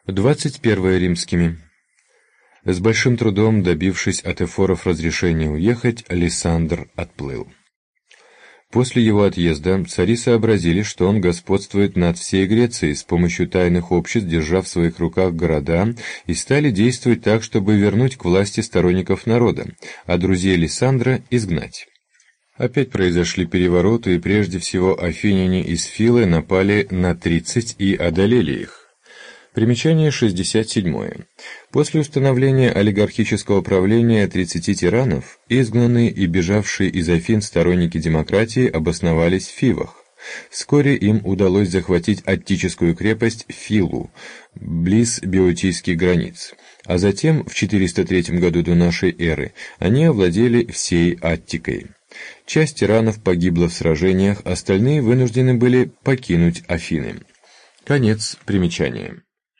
21 римскими. С большим трудом добившись от эфоров разрешения уехать, Лисандр отплыл. После его отъезда цари сообразили, что он господствует над всей Грецией, с помощью тайных обществ держа в своих руках города, и стали действовать так, чтобы вернуть к власти сторонников народа, а друзей Лисандра изгнать. Опять произошли перевороты, и прежде всего афиняне из Филы напали на 30 и одолели их. Примечание 67. После установления олигархического правления 30 тиранов, изгнанные и бежавшие из Афин сторонники демократии обосновались в Фивах. Вскоре им удалось захватить аттическую крепость Филу, близ беотийских границ, а затем, в 403 году до нашей эры, они овладели всей Аттикой. Часть тиранов погибла в сражениях, остальные вынуждены были покинуть Афины. Конец примечания.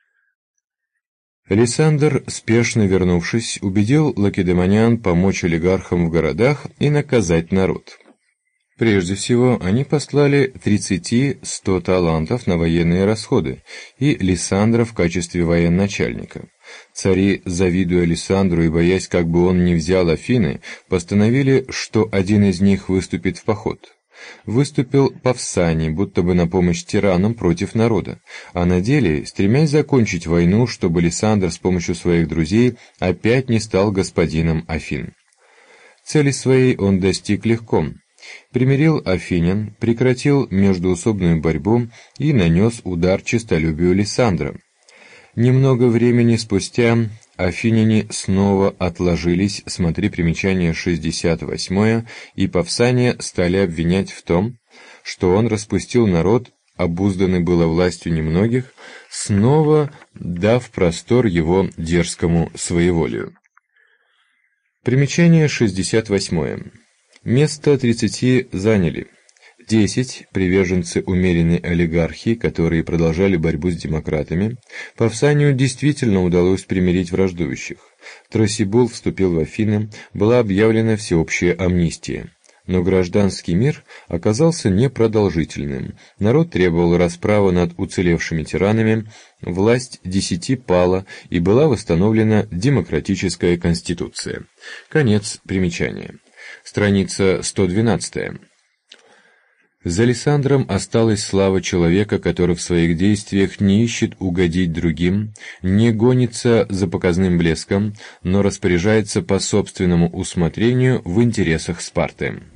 Лисандр, спешно вернувшись, убедил лакедемонян помочь олигархам в городах и наказать народ. Прежде всего, они послали 30-100 талантов на военные расходы и Лисандра в качестве военачальника. Цари, завидуя Лисандру и боясь, как бы он не взял Афины, постановили, что один из них выступит в поход. Выступил Павсаний, будто бы на помощь тиранам против народа, а на деле, стремясь закончить войну, чтобы Лисандр с помощью своих друзей опять не стал господином Афин. Цели своей он достиг легко. Примирил афинян, прекратил междоусобную борьбу и нанес удар честолюбию Лисандра. Немного времени спустя афиняне снова отложились, смотри примечание 68, и Павсания стали обвинять в том, что он распустил народ, обузданный было властью немногих, снова дав простор его дерзкому своеволию. Примечание 68. Место 30 заняли 10 приверженцы умеренной олигархии, которые продолжали борьбу с демократами. Павсанию действительно удалось примирить враждующих. Тросибул вступил в Афины, была объявлена всеобщая амнистия. Но гражданский мир оказался непродолжительным. Народ требовал расправы над уцелевшими тиранами, власть 10 пала и была восстановлена демократическая конституция. Конец примечания. Страница 112. За Лисандром осталась слава человека, который в своих действиях не ищет угодить другим, не гонится за показным блеском, но распоряжается по собственному усмотрению в интересах Спарты.